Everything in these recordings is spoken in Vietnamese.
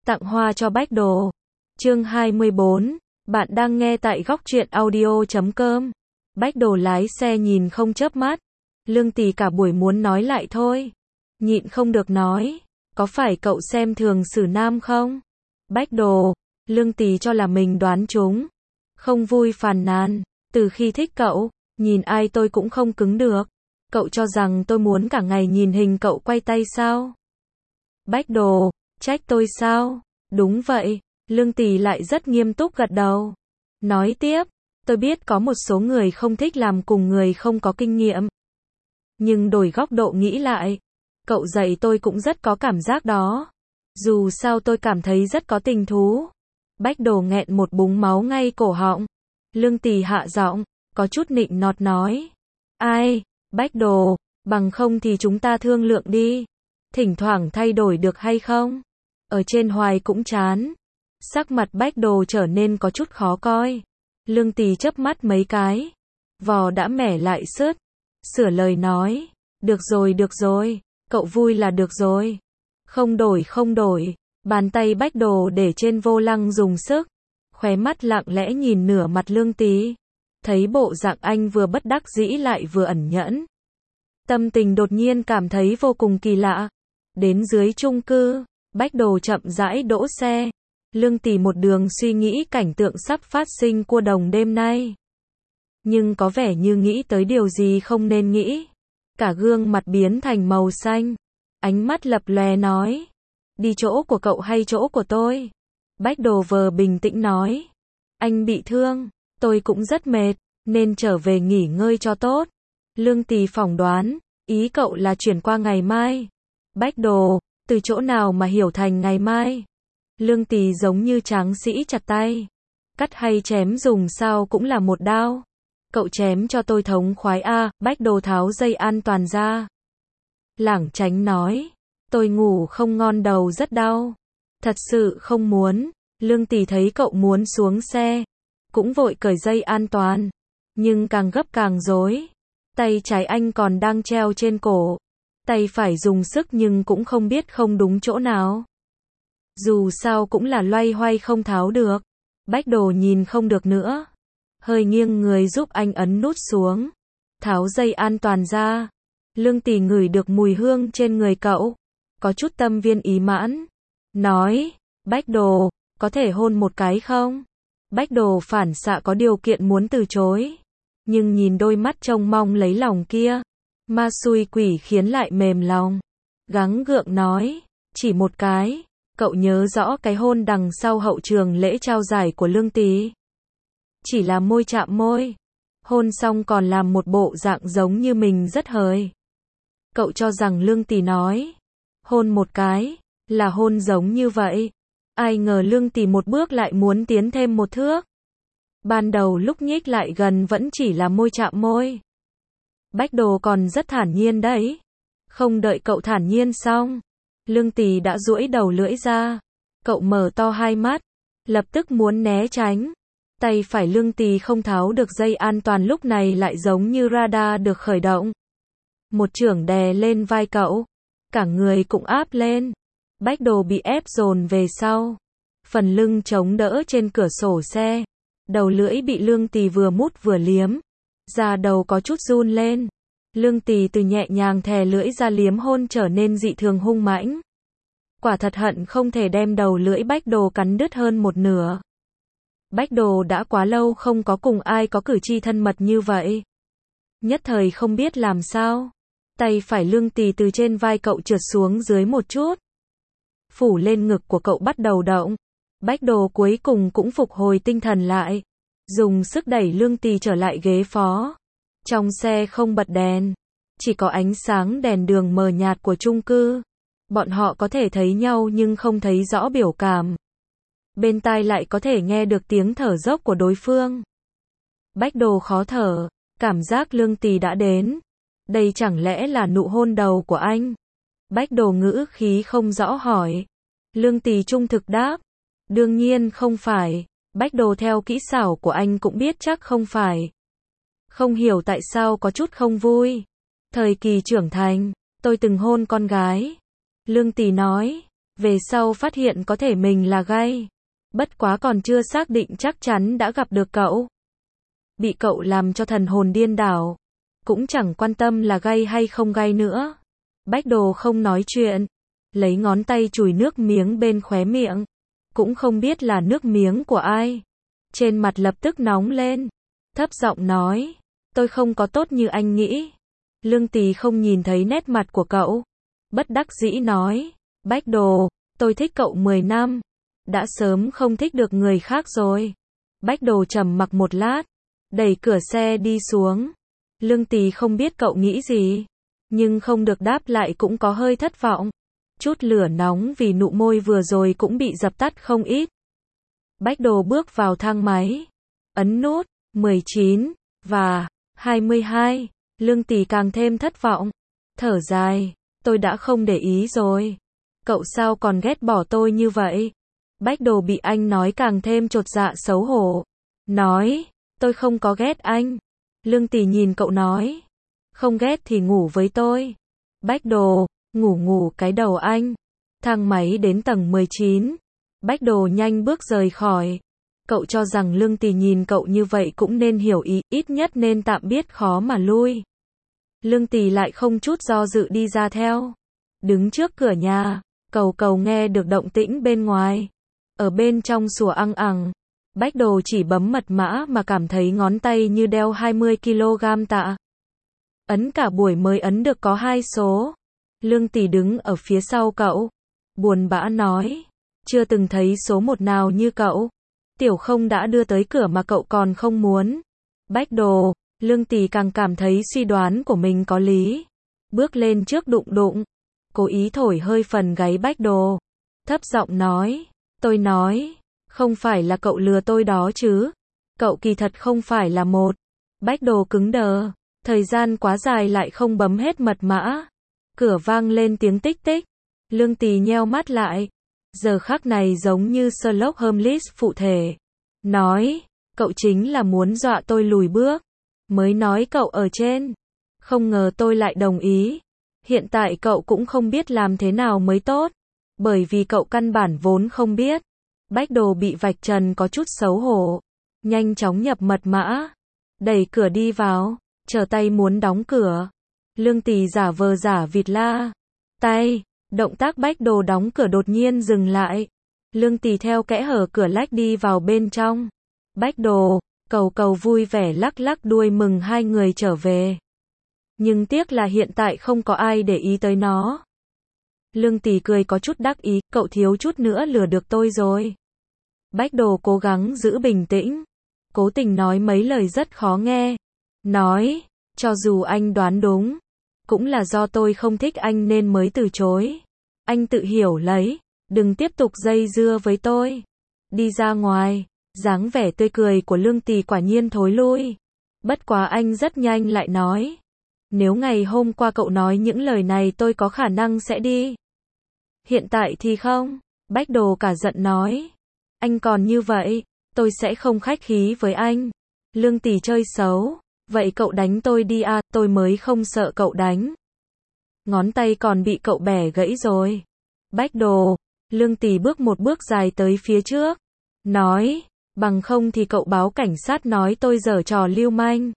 Tặng hoa cho Bách Đồ. Chương 24. Bạn đang nghe tại góc truyện audio.com. Bách Đồ lái xe nhìn không chớp mắt. Lương Tì cả buổi muốn nói lại thôi. Nhịn không được nói. Có phải cậu xem thường Sử Nam không? Bách Đồ. Lương Tì cho là mình đoán trúng. Không vui phàn nàn. Từ khi thích cậu, nhìn ai tôi cũng không cứng được. Cậu cho rằng tôi muốn cả ngày nhìn hình cậu quay tay sao? Bách Đồ. Trách tôi sao? Đúng vậy. Lương Tì lại rất nghiêm túc gật đầu. Nói tiếp, tôi biết có một số người không thích làm cùng người không có kinh nghiệm. Nhưng đổi góc độ nghĩ lại, cậu dạy tôi cũng rất có cảm giác đó. Dù sao tôi cảm thấy rất có tình thú. Bách Đồ nghẹn một búng máu ngay cổ họng. Lương Tì hạ giọng, có chút nịnh nọt nói. Ai, Bách Đồ, bằng không thì chúng ta thương lượng đi. Thỉnh thoảng thay đổi được hay không? Ở trên hoài cũng chán. Sắc mặt Bách Đồ trở nên có chút khó coi. Lương Tì chớp mắt mấy cái. Vò đã mẻ lại sứt. Sửa lời nói. Được rồi, cậu vui là được rồi. Không đổi. Bàn tay Bách Đồ để trên vô lăng dùng sức. Khóe mắt lặng lẽ nhìn nửa mặt Lương Tì. Thấy bộ dạng anh vừa bất đắc dĩ lại vừa ẩn nhẫn. Tâm tình đột nhiên cảm thấy vô cùng kỳ lạ. Đến dưới chung cư, Bách Đồ chậm rãi đỗ xe. Lương Tì một đường suy nghĩ cảnh tượng sắp phát sinh cua đồng đêm nay. Nhưng có vẻ như nghĩ tới điều gì không nên nghĩ. Cả gương mặt biến thành màu xanh. Ánh mắt lập lòe nói. Đi chỗ của cậu hay chỗ của tôi? Bách Đồ vờ bình tĩnh nói. Anh bị thương, tôi cũng rất mệt, nên trở về nghỉ ngơi cho tốt. Lương Tì phỏng đoán, ý cậu là chuyển qua ngày mai. Bách Đồ, từ chỗ nào mà hiểu thành ngày mai? Lương Tì giống như tráng sĩ chặt tay. Cắt hay chém dùng sao cũng là một đao. Cậu chém cho tôi thống khoái a. Bách Đồ tháo dây an toàn ra. Lảng tránh nói. Tôi ngủ không ngon đầu rất đau. Thật sự không muốn. Lương Tì thấy cậu muốn xuống xe. Cũng vội cởi dây an toàn. Nhưng càng gấp càng rối. Tay trái anh còn đang treo trên cổ. Tay phải dùng sức nhưng cũng không biết không đúng chỗ nào. Dù sao cũng là loay hoay không tháo được. Bách Đồ nhìn không được nữa. Hơi nghiêng người giúp anh ấn nút xuống. Tháo dây an toàn ra. Lương Tì ngửi được mùi hương trên người cậu. Có chút tâm viên ý mãn. Nói, Bách Đồ, có thể hôn một cái không? Bách Đồ phản xạ có điều kiện muốn từ chối. Nhưng nhìn đôi mắt trông mong lấy lòng kia. Ma xui quỷ khiến lại mềm lòng. Gắng gượng nói, chỉ một cái. Cậu nhớ rõ cái hôn đằng sau hậu trường lễ trao giải của Lương Tì. Chỉ là môi chạm môi. Hôn xong còn làm một bộ dạng giống như mình rất hời. Cậu cho rằng Lương Tì nói. Hôn một cái. Là hôn giống như vậy. Ai ngờ Lương Tì một bước lại muốn tiến thêm một thước. Ban đầu lúc nhích lại gần vẫn chỉ là môi chạm môi. Bách Đồ còn rất thản nhiên đấy. Không đợi cậu thản nhiên xong. Lương Tì đã duỗi đầu lưỡi ra. Cậu mở to hai mắt. Lập tức muốn né tránh. Tay phải Lương Tì không tháo được dây an toàn lúc này lại giống như radar được khởi động. Một chưởng đè lên vai cậu. Cả người cũng áp lên. Bách Đồ bị ép dồn về sau. Phần lưng chống đỡ trên cửa sổ xe. Đầu lưỡi bị Lương Tì vừa mút vừa liếm. Da đầu có chút run lên. Lương Tì từ nhẹ nhàng thè lưỡi ra liếm hôn trở nên dị thường hung mãnh. Quả thật hận không thể đem đầu lưỡi Bách Đồ cắn đứt hơn một nửa. Bách Đồ đã quá lâu không có cùng ai có cử chỉ thân mật như vậy. Nhất thời không biết làm sao. Tay phải Lương Tì từ trên vai cậu trượt xuống dưới một chút. Phủ lên ngực của cậu bắt đầu động. Bách Đồ cuối cùng cũng phục hồi tinh thần lại. Dùng sức đẩy Lương Tì trở lại ghế phó. Trong xe không bật đèn. Chỉ có ánh sáng đèn đường mờ nhạt của chung cư. Bọn họ có thể thấy nhau nhưng không thấy rõ biểu cảm. Bên tai lại có thể nghe được tiếng thở dốc của đối phương. Bách Đồ khó thở. Cảm giác Lương Tì đã đến. Đây chẳng lẽ là nụ hôn đầu của anh? Bách Đồ ngữ khí không rõ hỏi. Lương Tì trung thực đáp. Đương nhiên không phải. Bách Đồ theo kỹ xảo của anh cũng biết chắc không phải. Không hiểu tại sao có chút không vui. Thời kỳ trưởng thành, tôi từng hôn con gái. Lương Tì nói. Về sau phát hiện có thể mình là gay. Bất quá còn chưa xác định chắc chắn đã gặp được cậu. Bị cậu làm cho thần hồn điên đảo. Cũng chẳng quan tâm là gay hay không gay nữa. Bách Đồ không nói chuyện. Lấy ngón tay chùi nước miếng bên khóe miệng. Cũng không biết là nước miếng của ai. Trên mặt lập tức nóng lên. Thấp giọng nói. Tôi không có tốt như anh nghĩ. Lương Tì không nhìn thấy nét mặt của cậu. Bất đắc dĩ nói. Bách Đồ, tôi thích cậu 10 năm. Đã sớm không thích được người khác rồi. Bách Đồ trầm mặc một lát. Đẩy cửa xe đi xuống. Lương Tì không biết cậu nghĩ gì. Nhưng không được đáp lại cũng có hơi thất vọng. Chút lửa nóng vì nụ môi vừa rồi cũng bị dập tắt không ít. Bách Đồ bước vào thang máy. Ấn nút 19 và 22. Lương Tì càng thêm thất vọng. Thở dài. Tôi đã không để ý rồi. Cậu sao còn ghét bỏ tôi như vậy? Bách Đồ bị anh nói càng thêm chột dạ xấu hổ. Nói. Tôi không có ghét anh. Lương Tì nhìn cậu nói. Không ghét thì ngủ với tôi. Bách Đồ. Ngủ cái đầu anh. Thang máy đến tầng 19. Bách Đồ nhanh bước rời khỏi. Cậu cho rằng Lương Tì nhìn cậu như vậy cũng nên hiểu ý, ít nhất nên tạm biết khó mà lui. Lương Tì lại không chút do dự đi ra theo. Đứng trước cửa nhà, Cầu nghe được động tĩnh bên ngoài. Ở bên trong sủa ăng ẳng. Bách Đồ chỉ bấm mật mã mà cảm thấy ngón tay như đeo 20 kg tạ. Ấn cả buổi mới ấn được có 2 số. Lương Tì đứng ở phía sau cậu. Buồn bã nói. Chưa từng thấy số 1 nào như cậu. Tiểu Không đã đưa tới cửa mà cậu còn không muốn. Bách Đồ. Lương Tì càng cảm thấy suy đoán của mình có lý. Bước lên trước đụng. Cố ý thổi hơi phần gáy Bách Đồ. Thấp giọng nói. Tôi nói. Không phải là cậu lừa tôi đó chứ. Cậu kỳ thật không phải là một. Bách Đồ cứng đờ. Thời gian quá dài lại không bấm hết mật mã. Cửa vang lên tiếng tích tích. Lương Tì nheo mắt lại. Giờ khắc này giống như Sherlock Holmes phụ thể. Nói. Cậu chính là muốn dọa tôi lùi bước. Mới nói cậu ở trên. Không ngờ tôi lại đồng ý. Hiện tại cậu cũng không biết làm thế nào mới tốt. Bởi vì cậu căn bản vốn không biết. Bách Đồ bị vạch trần có chút xấu hổ. Nhanh chóng nhập mật mã. Đẩy cửa đi vào. Chờ tay muốn đóng cửa. Lương Tì giả vờ giả vịt la. Tay. Động tác Bách Đồ đóng cửa đột nhiên dừng lại. Lương Tì theo kẽ hở cửa lách đi vào bên trong. Bách Đồ. Cầu vui vẻ lắc lắc đuôi mừng hai người trở về. Nhưng tiếc là hiện tại không có ai để ý tới nó. Lương Tì cười có chút đắc ý, cậu thiếu chút nữa lừa được tôi rồi. Bách Đồ cố gắng giữ bình tĩnh. Cố tình nói mấy lời rất khó nghe. Nói, cho dù anh đoán đúng, cũng là do tôi không thích anh nên mới từ chối. Anh tự hiểu lấy, đừng tiếp tục dây dưa với tôi. Đi ra ngoài, dáng vẻ tươi cười của Lương Tì quả nhiên thối lui. Bất quá anh rất nhanh lại nói. Nếu ngày hôm qua cậu nói những lời này tôi có khả năng sẽ đi. Hiện tại thì không. Bách Đồ cả giận nói. Anh còn như vậy, tôi sẽ không khách khí với anh. Lương Tì chơi xấu. Vậy cậu đánh tôi đi à, tôi mới không sợ cậu đánh. Ngón tay còn bị cậu bẻ gãy rồi. Bách Đồ. Lương Tì bước một bước dài tới phía trước. Nói, bằng không thì cậu báo cảnh sát nói tôi giở trò lưu manh.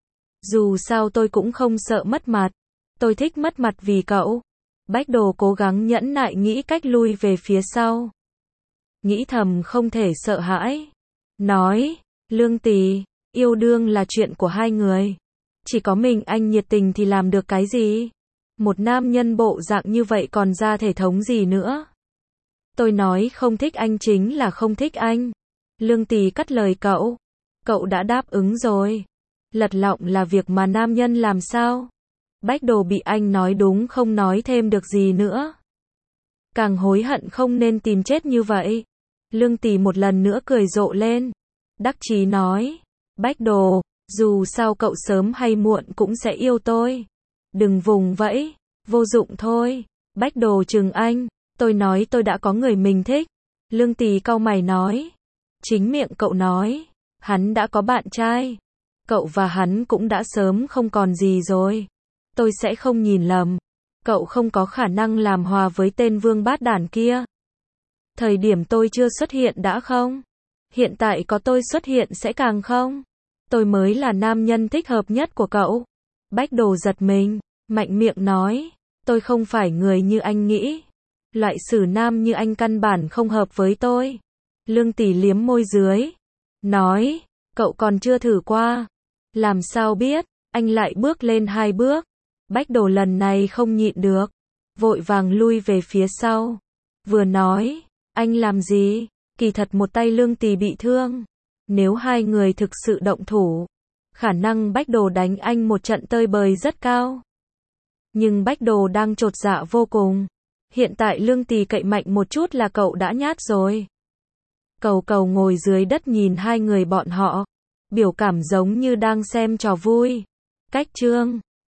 Dù sao tôi cũng không sợ mất mặt. Tôi thích mất mặt vì cậu. Bách Đồ cố gắng nhẫn nại nghĩ cách lui về phía sau. Nghĩ thầm không thể sợ hãi. Nói, Lương Tì, yêu đương là chuyện của hai người. Chỉ có mình anh nhiệt tình thì làm được cái gì? Một nam nhân bộ dạng như vậy còn ra thể thống gì nữa? Tôi nói không thích anh chính là không thích anh. Lương Tì cắt lời cậu. Cậu đã đáp ứng rồi. Lật lọng là việc mà nam nhân làm sao? Bách Đồ bị anh nói đúng không nói thêm được gì nữa. Càng hối hận không nên tìm chết như vậy. Lương Tì một lần nữa cười rộ lên. Đắc chí nói. Bách Đồ, dù sao cậu sớm hay muộn cũng sẽ yêu tôi. Đừng vùng vẫy, vô dụng thôi. Bách Đồ trừng anh. Tôi nói tôi đã có người mình thích. Lương Tì cau mày nói. Chính miệng cậu nói. Hắn đã có bạn trai. Cậu và hắn cũng đã sớm không còn gì rồi. Tôi sẽ không nhìn lầm. Cậu không có khả năng làm hòa với tên vương bát đản kia. Thời điểm tôi chưa xuất hiện đã không? Hiện tại có tôi xuất hiện sẽ càng không? Tôi mới là nam nhân thích hợp nhất của cậu. Bách Đồ giật mình, mạnh miệng nói, tôi không phải người như anh nghĩ. Loại xử nam như anh căn bản không hợp với tôi. Lương Tỷ liếm môi dưới, nói, cậu còn chưa thử qua. Làm sao biết, anh lại bước lên 2 bước. Bách Đồ lần này không nhịn được, vội vàng lui về phía sau. Vừa nói, anh làm gì? Kỳ thật một tay Lương Tỷ bị thương. Nếu hai người thực sự động thủ, khả năng Bách Đồ đánh anh một trận tơi bời rất cao. Nhưng Bách Đồ đang chột dạ vô cùng. Hiện tại Lương Tỷ cậy mạnh một chút là cậu đã nhát rồi. Cầu Cầu ngồi dưới đất nhìn hai người bọn họ, biểu cảm giống như đang xem trò vui. Cách chương